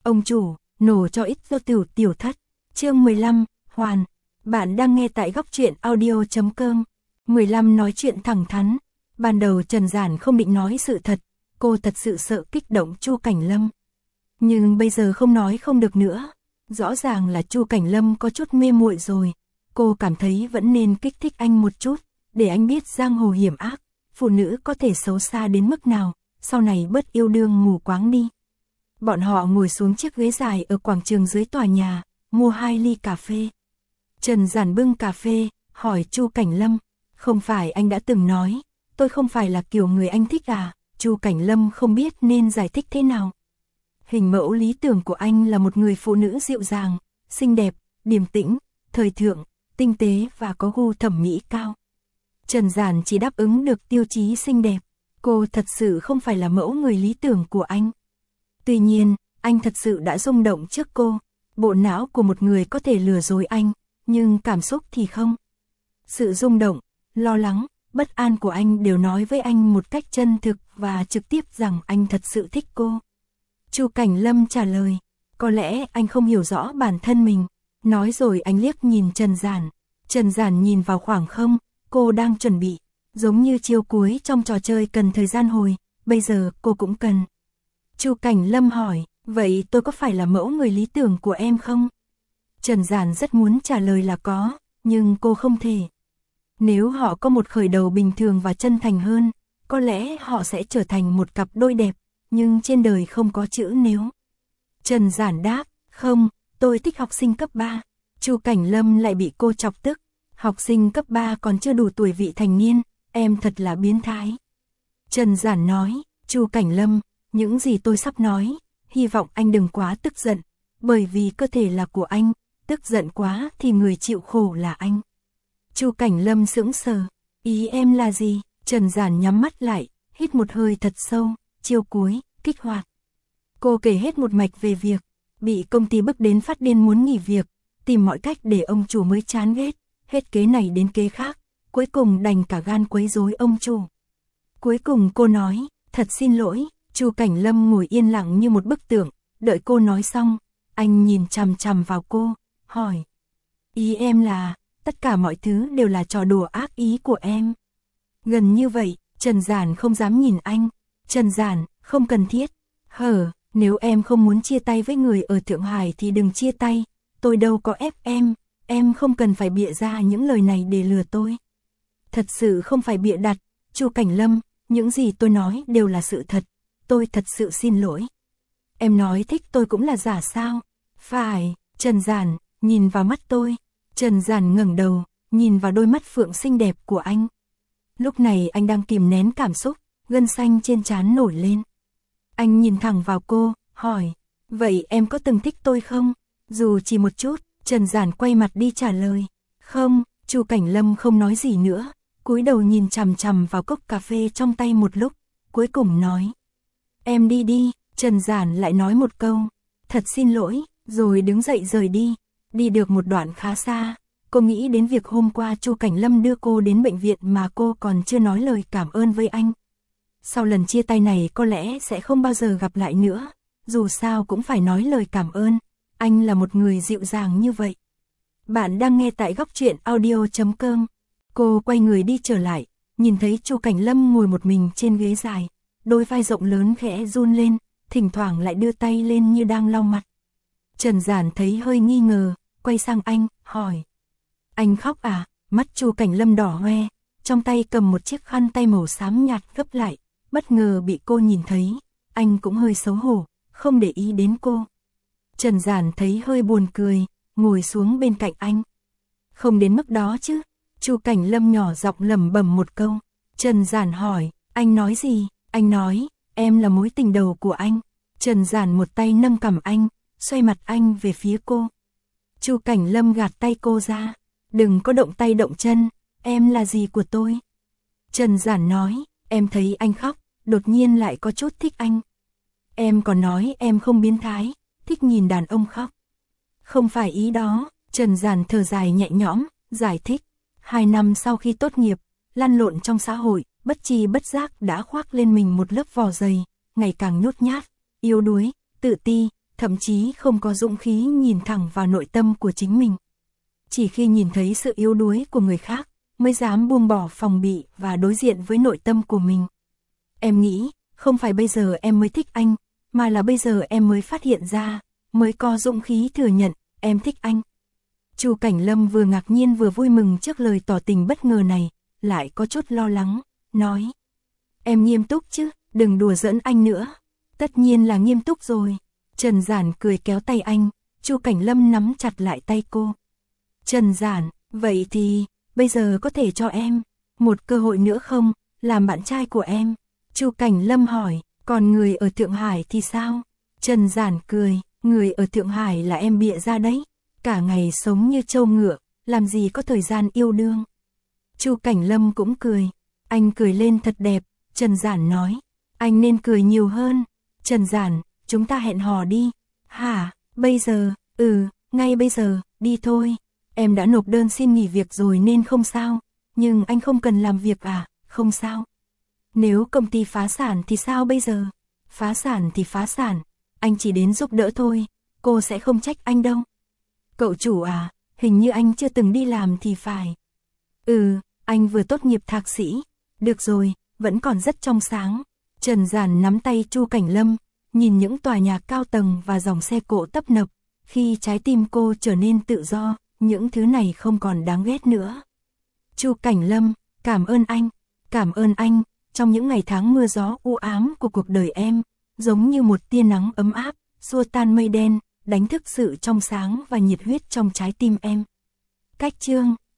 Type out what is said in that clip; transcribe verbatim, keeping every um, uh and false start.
Ông chủ, nổ cho ít do tiểu tiểu thất. Chương mười lăm, Hoàn. Bạn đang nghe tại góc truyện audio chấm com. mười lăm nói chuyện thẳng thắn. Ban đầu Trần Giản không định nói sự thật, cô thật sự sợ kích động Chu Cảnh Lâm. Nhưng bây giờ không nói không được nữa. Rõ ràng là Chu Cảnh Lâm có chút mê muội rồi. Cô cảm thấy vẫn nên kích thích anh một chút, để anh biết giang hồ hiểm ác, phụ nữ có thể xấu xa đến mức nào, sau này bớt yêu đương mù quáng đi. Bọn họ ngồi xuống chiếc ghế dài ở quảng trường dưới tòa nhà, mua hai ly cà phê. Trần Giản bưng cà phê, hỏi Chu Cảnh Lâm, không phải anh đã từng nói, tôi không phải là kiểu người anh thích à? Chu Cảnh Lâm không biết nên giải thích thế nào. Hình mẫu lý tưởng của anh là một người phụ nữ dịu dàng, xinh đẹp, điềm tĩnh, thời thượng, tinh tế và có gu thẩm mỹ cao. Trần Giản chỉ đáp ứng được tiêu chí xinh đẹp, cô thật sự không phải là mẫu người lý tưởng của anh. Tuy nhiên, anh thật sự đã rung động trước cô. Bộ não của một người có thể lừa dối anh, nhưng cảm xúc thì không. Sự rung động, lo lắng, bất an của anh đều nói với anh một cách chân thực và trực tiếp rằng anh thật sự thích cô. Chu Cảnh Lâm trả lời, có lẽ anh không hiểu rõ bản thân mình. Nói rồi anh liếc nhìn Trần Giản. Trần Giản nhìn vào khoảng không, cô đang chuẩn bị. Giống như chiêu cuối trong trò chơi cần thời gian hồi, bây giờ cô cũng cần. Chu Cảnh Lâm hỏi, vậy tôi có phải là mẫu người lý tưởng của em không? Trần Giản rất muốn trả lời là có, nhưng cô không thể. Nếu họ có một khởi đầu bình thường và chân thành hơn, có lẽ họ sẽ trở thành một cặp đôi đẹp, nhưng trên đời không có chữ nếu. Trần Giản đáp, không, tôi thích học sinh cấp ba. Chu Cảnh Lâm lại bị cô chọc tức, học sinh cấp ba còn chưa đủ tuổi vị thành niên, em thật là biến thái. Trần Giản nói, Chu Cảnh Lâm, những gì tôi sắp nói, hy vọng anh đừng quá tức giận, bởi vì cơ thể là của anh, tức giận quá thì người chịu khổ là anh. Chu Cảnh Lâm sững sờ, ý em là gì? Trần Giản nhắm mắt lại, hít một hơi thật sâu, chiêu cuối, kích hoạt. Cô kể hết một mạch về việc, bị công ty bức đến phát điên muốn nghỉ việc, tìm mọi cách để ông chủ mới chán ghét, hết kế này đến kế khác, cuối cùng đành cả gan quấy rối ông chủ. Cuối cùng cô nói, thật xin lỗi. Chu Cảnh Lâm ngồi yên lặng như một bức tượng, đợi cô nói xong, anh nhìn chằm chằm vào cô, hỏi. Ý em là, tất cả mọi thứ đều là trò đùa ác ý của em. Gần như vậy, Trần Giản không dám nhìn anh. Trần Giản, không cần thiết. Hở, nếu em không muốn chia tay với người ở Thượng Hải thì đừng chia tay, tôi đâu có ép em, em không cần phải bịa ra những lời này để lừa tôi. Thật sự không phải bịa đặt, Chu Cảnh Lâm, những gì tôi nói đều là sự thật. Tôi thật sự xin lỗi. Em nói thích tôi cũng là giả sao? Phải, Trần Giản, nhìn vào mắt tôi. Trần Giản ngẩng đầu, nhìn vào đôi mắt phượng xinh đẹp của anh. Lúc này anh đang kìm nén cảm xúc, gân xanh trên trán nổi lên. Anh nhìn thẳng vào cô, hỏi, vậy em có từng thích tôi không? Dù chỉ một chút, Trần Giản quay mặt đi trả lời. Không, Chu Cảnh Lâm không nói gì nữa, cúi đầu nhìn chằm chằm vào cốc cà phê trong tay một lúc, cuối cùng nói. Em đi đi, Trần Giản lại nói một câu, thật xin lỗi, rồi đứng dậy rời đi. Đi được một đoạn khá xa, cô nghĩ đến việc hôm qua Chu Cảnh Lâm đưa cô đến bệnh viện mà cô còn chưa nói lời cảm ơn với anh. Sau lần chia tay này có lẽ sẽ không bao giờ gặp lại nữa, dù sao cũng phải nói lời cảm ơn, anh là một người dịu dàng như vậy. Bạn đang nghe tại góc truyện audio chấm com. Cô quay người đi trở lại, nhìn thấy Chu Cảnh Lâm ngồi một mình trên ghế dài. Đôi vai rộng lớn khẽ run lên, thỉnh thoảng lại đưa tay lên như đang lau mặt. Trần Giản thấy hơi nghi ngờ, quay sang anh, hỏi. Anh khóc à? Mắt Chu Cảnh Lâm đỏ hoe, trong tay cầm một chiếc khăn tay màu xám nhạt gấp lại, bất ngờ bị cô nhìn thấy, anh cũng hơi xấu hổ, không để ý đến cô. Trần Giản thấy hơi buồn cười, ngồi xuống bên cạnh anh. Không đến mức đó chứ? Chu Cảnh Lâm nhỏ giọng lẩm bẩm một câu. Trần Giản hỏi, anh nói gì? Anh nói, em là mối tình đầu của anh. Trần Giản một tay nâng cằm anh, xoay mặt anh về phía cô. Chu Cảnh Lâm gạt tay cô ra, đừng có động tay động chân, em là gì của tôi? Trần Giản nói, em thấy anh khóc, đột nhiên lại có chút thích anh. Em còn nói em không biến thái, thích nhìn đàn ông khóc. Không phải ý đó, Trần Giản thở dài nhẹ nhõm, giải thích. Hai năm sau khi tốt nghiệp, lăn lộn trong xã hội, bất tri bất giác đã khoác lên mình một lớp vỏ dày, ngày càng nhút nhát, yếu đuối, tự ti, thậm chí không có dũng khí nhìn thẳng vào nội tâm của chính mình. Chỉ khi nhìn thấy sự yếu đuối của người khác, mới dám buông bỏ phòng bị và đối diện với nội tâm của mình. Em nghĩ, không phải bây giờ em mới thích anh, mà là bây giờ em mới phát hiện ra, mới có dũng khí thừa nhận, em thích anh. Chu Cảnh Lâm vừa ngạc nhiên vừa vui mừng trước lời tỏ tình bất ngờ này, lại có chút lo lắng, nói. Em nghiêm túc chứ, đừng đùa giỡn anh nữa. Tất nhiên là nghiêm túc rồi. Trần Giản cười kéo tay anh, Chu Cảnh Lâm nắm chặt lại tay cô. Trần Giản, vậy thì, bây giờ có thể cho em một cơ hội nữa không, làm bạn trai của em? Chu Cảnh Lâm hỏi, còn người ở Thượng Hải thì sao? Trần Giản cười, người ở Thượng Hải là em bịa ra đấy. Cả ngày sống như trâu ngựa, làm gì có thời gian yêu đương. Chu Cảnh Lâm cũng cười, anh cười lên thật đẹp. Trần Giản nói, anh nên cười nhiều hơn. Trần Giản, chúng ta hẹn hò đi. Hả, bây giờ? Ừ, ngay bây giờ, đi thôi. Em đã nộp đơn xin nghỉ việc rồi nên không sao. Nhưng anh không cần làm việc à? Không sao. Nếu công ty phá sản thì sao bây giờ? Phá sản thì phá sản, anh chỉ đến giúp đỡ thôi, cô sẽ không trách anh đâu. Cậu chủ à, hình như anh chưa từng đi làm thì phải. Ừ, anh vừa tốt nghiệp thạc sĩ. Được rồi, vẫn còn rất trong sáng. Trần Giản nắm tay Chu Cảnh Lâm, nhìn những tòa nhà cao tầng và dòng xe cộ tấp nập. Khi trái tim cô trở nên tự do, những thứ này không còn đáng ghét nữa. Chu Cảnh Lâm, cảm ơn anh, cảm ơn anh. Trong những ngày tháng mưa gió u ám của cuộc đời em, giống như một tia nắng ấm áp, xua tan mây đen, đánh thức sự trong sáng và nhiệt huyết trong trái tim em. Cách chương